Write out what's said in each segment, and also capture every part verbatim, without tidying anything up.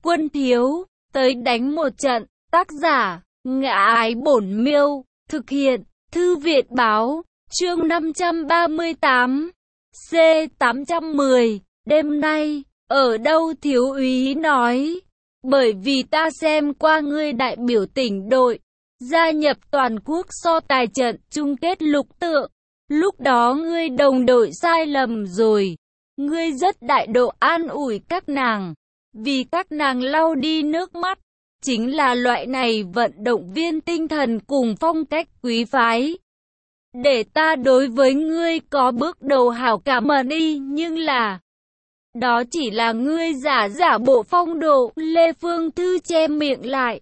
Quân thiếu, tới đánh một trận. Tác giả, Ngã Ái Bổn Miêu. Thực hiện, Thư viện Báo. Chương năm trăm ba mươi tám. C tám trăm mười. Đêm nay, ở đâu thiếu úy nói. Bởi vì ta xem qua ngươi đại biểu tỉnh đội, gia nhập toàn quốc so tài trận chung kết lục tượng. Lúc đó ngươi đồng đội sai lầm rồi. Ngươi rất đại độ an ủi các nàng, vì các nàng lau đi nước mắt. Chính là loại này vận động viên tinh thần cùng phong cách quý phái. Để ta đối với ngươi có bước đầu hảo cảm ơn y, nhưng là đó chỉ là ngươi giả giả bộ phong độ. Lê Phương Thư che miệng lại.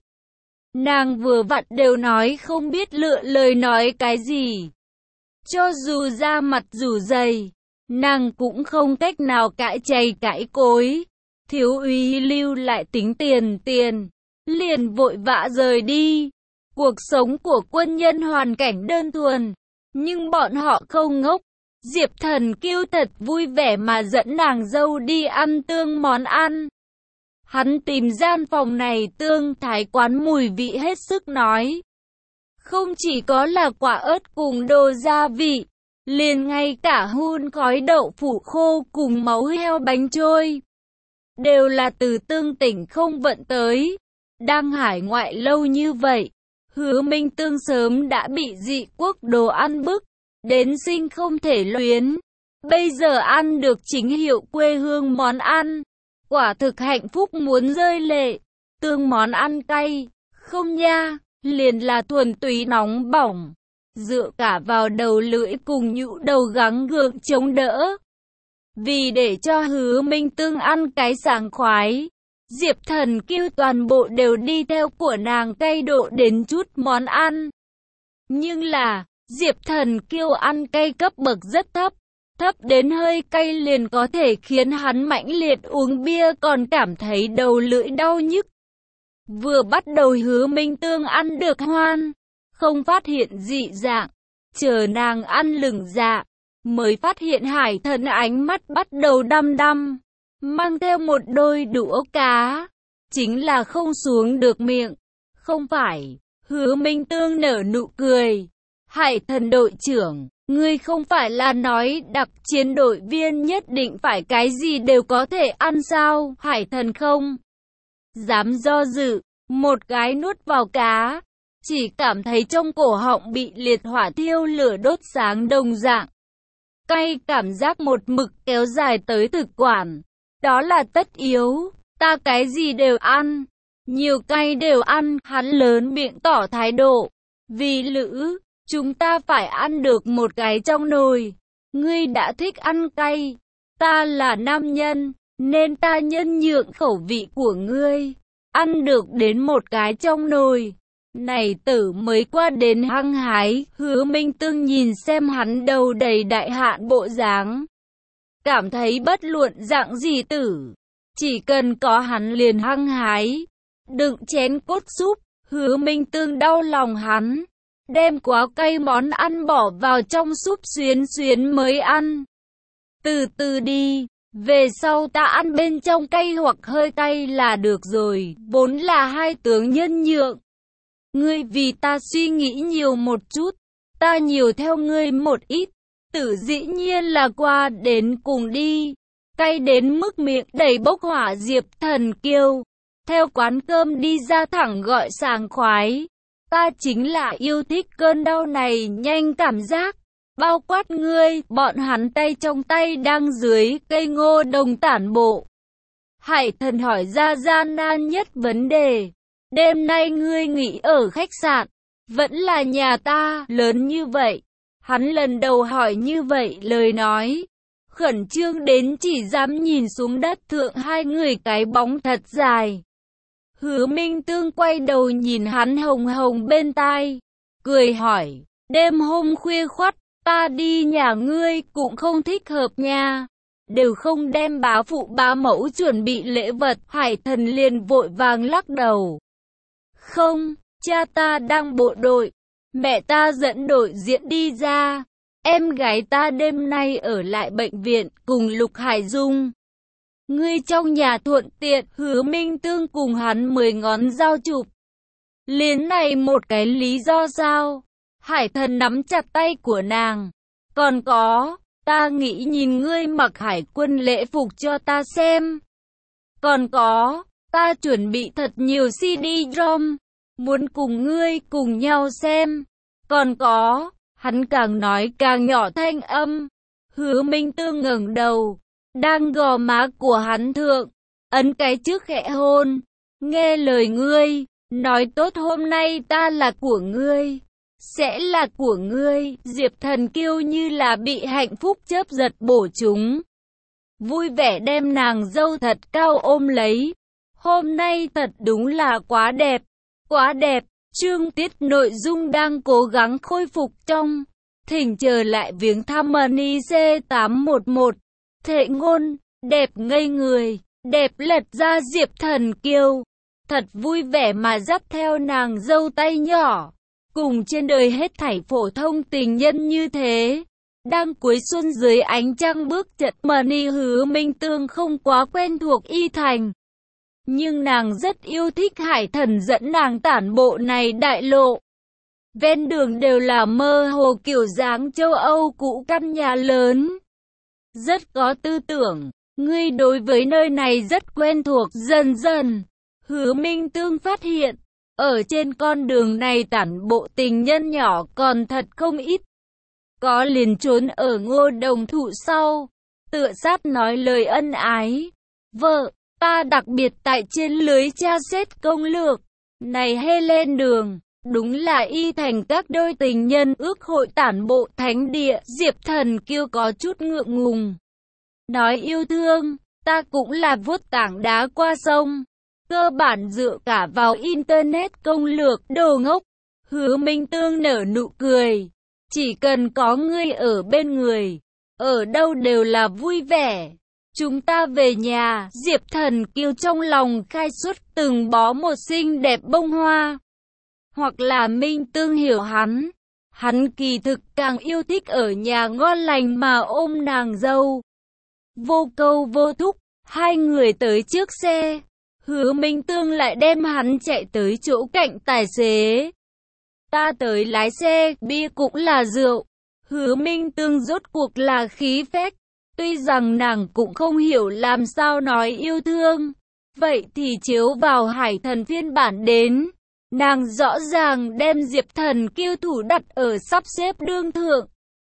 Nàng vừa vặn đều nói không biết lựa lời nói cái gì. Cho dù da mặt dù dày, nàng cũng không cách nào cãi chày cãi cối. Thiếu úy lưu lại tính tiền tiền, liền vội vã rời đi. Cuộc sống của quân nhân hoàn cảnh đơn thuần, nhưng bọn họ không ngốc. Diệp Thần Kiêu thật vui vẻ mà dẫn nàng dâu đi ăn tương món ăn. Hắn tìm gian phòng này tương thái quán mùi vị hết sức nói. Không chỉ có là quả ớt cùng đồ gia vị, liền ngay cả hun khói đậu phụ khô cùng máu heo bánh trôi, đều là từ Tương tỉnh không vận tới. Đang hải ngoại lâu như vậy, Hứa Minh Tương sớm đã bị dị quốc đồ ăn bức đến sinh không thể luyến. Bây giờ ăn được chính hiệu quê hương món ăn, quả thực hạnh phúc muốn rơi lệ. Tương món ăn cay, không nha, liền là thuần túy nóng bỏng, dựa cả vào đầu lưỡi cùng nhũ đầu gắng gượng chống đỡ. Vì để cho Hứa Minh Tương ăn cái sảng khoái, Diệp Thần Kiêu toàn bộ đều đi theo của nàng cay độ đến chút món ăn. Nhưng là, Diệp Thần Kiêu ăn cay cấp bậc rất thấp, thấp đến hơi cay liền có thể khiến hắn mãnh liệt uống bia còn cảm thấy đầu lưỡi đau nhức. Vừa bắt đầu Hứa Minh Tương ăn được hoan, không phát hiện dị dạng, chờ nàng ăn lửng dạ, mới phát hiện Hải Thần ánh mắt bắt đầu đăm đăm, mang theo một đôi đũa cá, chính là không xuống được miệng. Không phải, Hứa Minh Tương nở nụ cười. Hải Thần đội trưởng, ngươi không phải là nói đặc chiến đội viên nhất định phải cái gì đều có thể ăn sao? Hải Thần không dám do dự, một cái nuốt vào cá, chỉ cảm thấy trong cổ họng bị liệt hỏa thiêu lửa đốt sáng đồng dạng. Cay cảm giác một mực kéo dài tới thực quản, đó là tất yếu, ta cái gì đều ăn, nhiều cay đều ăn. Hắn lớn miệng tỏ thái độ, vì Lữ, chúng ta phải ăn được một cái trong nồi. Ngươi đã thích ăn cay, ta là nam nhân, nên ta nhân nhượng khẩu vị của ngươi, ăn được đến một cái trong nồi. Này tử mới qua đến hăng hái. Hứa Minh Tương nhìn xem hắn đầu đầy đại hạn bộ dáng, cảm thấy bất luận dạng gì tử, chỉ cần có hắn liền hăng hái. Đựng chén cốt súp, Hứa Minh Tương đau lòng hắn, đem quá cay món ăn bỏ vào trong súp xuyến xuyến mới ăn. Từ từ đi, về sau ta ăn bên trong cay hoặc hơi cay là được rồi, vốn là hai tướng nhân nhượng. Ngươi vì ta suy nghĩ nhiều một chút, ta nhiều theo ngươi một ít, tử dĩ nhiên là qua đến cùng đi. Cay đến mức miệng đầy bốc hỏa Diệp Thần Kiêu, theo quán cơm đi ra thẳng gọi sảng khoái. Ta chính là yêu thích cơn đau này nhanh cảm giác, bao quát ngươi. Bọn hắn tay trong tay đang dưới cây ngô đồng tản bộ. Hải Thần hỏi ra gian nan nhất vấn đề. Đêm nay ngươi nghỉ ở khách sạn, vẫn là nhà ta, lớn như vậy. Hắn lần đầu hỏi như vậy lời nói, khẩn trương đến chỉ dám nhìn xuống đất thượng hai người cái bóng thật dài. Hứa Minh Tương quay đầu nhìn hắn hồng hồng bên tai, cười hỏi, đêm hôm khuya khoắt, ta đi nhà ngươi cũng không thích hợp nha, đều không đem bá phụ bá mẫu chuẩn bị lễ vật. Hải Thần liền vội vàng lắc đầu. Không, cha ta đang bộ đội, mẹ ta dẫn đội diễn đi ra, em gái ta đêm nay ở lại bệnh viện cùng Lục Hải Dung. Ngươi trong nhà thuận tiện, Hứa Minh Tương cùng hắn mười ngón dao chụp. Liền này một cái lý do sao? Hải Thần nắm chặt tay của nàng. Còn có, ta nghĩ nhìn ngươi mặc hải quân lễ phục cho ta xem. Còn có, ta chuẩn bị thật nhiều xê đê-ROM, muốn cùng ngươi cùng nhau xem. Còn có, hắn càng nói càng nhỏ thanh âm. Hứa Minh Tương ngẩng đầu, đang gò má của hắn thượng, ấn cái trước khẽ hôn. Nghe lời ngươi, nói tốt hôm nay ta là của ngươi, sẽ là của ngươi. Diệp Thần Kiêu như là bị hạnh phúc chớp giật bổ chúng, vui vẻ đem nàng dâu thật cao ôm lấy. Hôm nay thật đúng là quá đẹp, quá đẹp. Chương tiết nội dung đang cố gắng khôi phục trong. Thỉnh chờ lại viếng thăm Money C tám một một. Thệ ngôn, đẹp ngây người, đẹp lật ra Diệp Thần Kiêu. Thật vui vẻ mà dắt theo nàng dâu tay nhỏ. Cùng trên đời hết thảy phổ thông tình nhân như thế. Đang cuối xuân dưới ánh trăng bước trận Money. Hứa Minh Tương không quá quen thuộc Y Thành, nhưng nàng rất yêu thích Hải Thần dẫn nàng tản bộ này đại lộ. Ven đường đều là mơ hồ kiểu dáng châu Âu cũ căn nhà lớn. Rất có tư tưởng, ngươi đối với nơi này rất quen thuộc. Dần dần, Hứa Minh Tương phát hiện, ở trên con đường này tản bộ tình nhân nhỏ còn thật không ít. Có liền trốn ở ngô đồng thụ sau, tựa sát nói lời ân ái. Vợ, ta đặc biệt tại trên lưới tra xét công lược, này hê lên đường. Đúng là Y Thành các đôi tình nhân ước hội tản bộ thánh địa. Diệp Thần Kiêu có chút ngượng ngùng, nói yêu thương, ta cũng là vuốt tảng đá qua sông, cơ bản dựa cả vào Internet công lược, đồ ngốc. Hứa Minh Tương nở nụ cười, chỉ cần có ngươi ở bên người, ở đâu đều là vui vẻ. Chúng ta về nhà. Diệp Thần Kiêu trong lòng khai xuất từng bó một xinh đẹp bông hoa. Hoặc là Minh Tương hiểu hắn, hắn kỳ thực càng yêu thích ở nhà ngon lành mà ôm nàng dâu. Vô câu vô thúc, hai người tới trước xe. Hứa Minh Tương lại đem hắn chạy tới chỗ cạnh tài xế. Ta tới lái xe, bia cũng là rượu. Hứa Minh Tương rốt cuộc là khí phách. Tuy rằng nàng cũng không hiểu làm sao nói yêu thương, vậy thì chiếu vào Hải Thần phiên bản đến. Nàng rõ ràng đem Diệp Thần Kiêu thủ đặt ở sắp xếp đương thượng.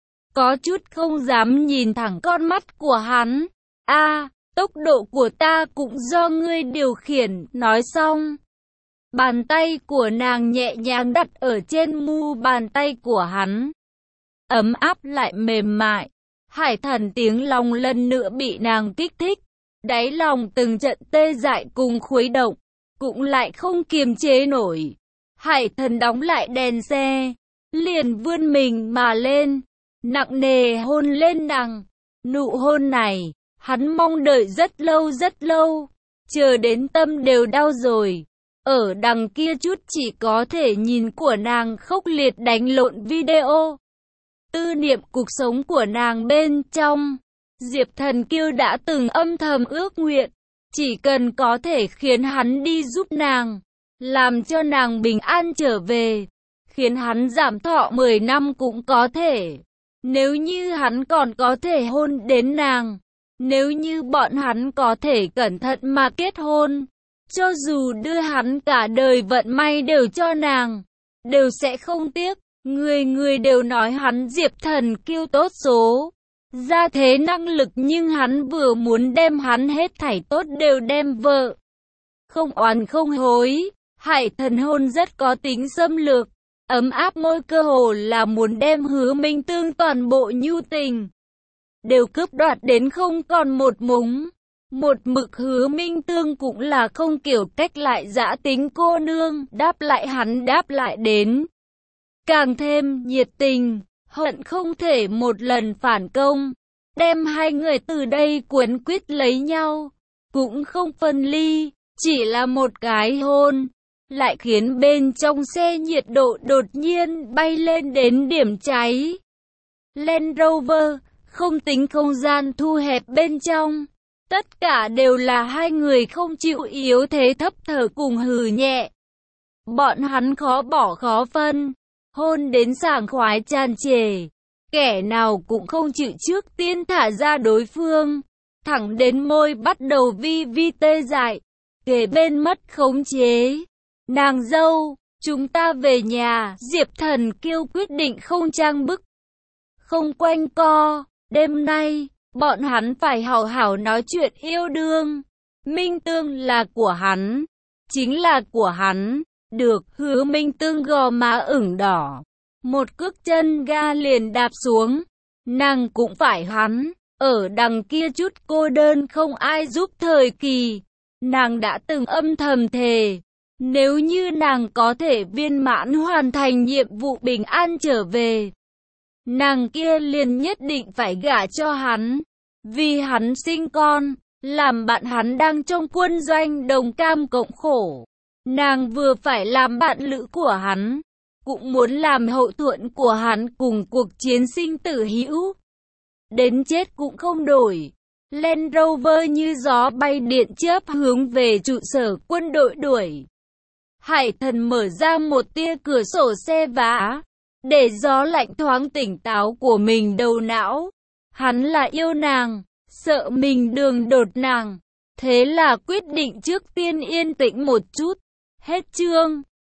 Có chút không dám nhìn thẳng con mắt của hắn. A, à, tốc độ của ta cũng do ngươi điều khiển. Nói xong, bàn tay của nàng nhẹ nhàng đặt ở trên mu bàn tay của hắn. Ấm áp lại mềm mại. Hải Thần tiếng lòng lần nữa bị nàng kích thích. Đáy lòng từng trận tê dại cùng khuấy động, cũng lại không kiềm chế nổi. Hải Thần đóng lại đèn xe, liền vươn mình mà lên, nặng nề hôn lên nàng. Nụ hôn này, hắn mong đợi rất lâu rất lâu, chờ đến tâm đều đau rồi. Ở đằng kia chút chỉ có thể nhìn của nàng khốc liệt đánh lộn video. Tư niệm cuộc sống của nàng bên trong, Diệp Thần Kiêu đã từng âm thầm ước nguyện, chỉ cần có thể khiến hắn đi giúp nàng, làm cho nàng bình an trở về, khiến hắn giảm thọ mười năm cũng có thể. Nếu như hắn còn có thể hôn đến nàng, nếu như bọn hắn có thể cẩn thận mà kết hôn, cho dù đưa hắn cả đời vận may đều cho nàng, đều sẽ không tiếc. Người người đều nói hắn Diệp Thần Kiêu tốt số, ra thế năng lực, nhưng hắn vừa muốn đem hắn hết thảy tốt đều đem vợ. Không oán không hối, Hải Thần hôn rất có tính xâm lược, ấm áp môi cơ hồ là muốn đem Hứa Minh Tương toàn bộ nhu tình đều cướp đoạt đến không còn một mống. Một mực Hứa Minh Tương cũng là không kiểu cách lại dã tính cô nương, đáp lại hắn đáp lại đến càng thêm nhiệt tình, hận không thể một lần phản công, đem hai người từ đây cuốn quýt lấy nhau, cũng không phân ly, chỉ là một cái hôn, lại khiến bên trong xe nhiệt độ đột nhiên bay lên đến điểm cháy. Land Rover, không tính không gian thu hẹp bên trong, Tất cả đều là hai người không chịu yếu thế thấp thở cùng hừ nhẹ. Bọn hắn khó bỏ khó phân, hôn đến sảng khoái tràn trề. Kẻ nào cũng không chịu trước tiên thả ra đối phương, thẳng đến môi bắt đầu vi vi tê dại, kề bên mất khống chế. Nàng dâu, chúng ta về nhà. Diệp Thần Kiêu quyết định không trang bức, không quanh co. Đêm nay, bọn hắn phải hảo hảo nói chuyện yêu đương. Minh Tương là của hắn, chính là của hắn. Được. Hứa Minh Tương gò má ửng đỏ, một cước chân ga liền đạp xuống. Nàng cũng phải hắn, ở đằng kia chút cô đơn không ai giúp thời kỳ. Nàng đã từng âm thầm thề, nếu như nàng có thể viên mãn hoàn thành nhiệm vụ bình an trở về, nàng kia liền nhất định phải gả cho hắn, vì hắn sinh con, làm bạn hắn đang trong quân doanh đồng cam cộng khổ. Nàng vừa phải làm bạn lữ của hắn, cũng muốn làm hậu thuẫn của hắn cùng cuộc chiến sinh tử hữu. Đến chết cũng không đổi. Land Rover như gió bay điện chớp hướng về trụ sở quân đội đuổi. Hải Thần mở ra một tia cửa sổ xe vá, để gió lạnh thoáng tỉnh táo của mình đầu não. Hắn là yêu nàng, sợ mình đường đột nàng, thế là quyết định trước tiên yên tĩnh một chút. Hết chương.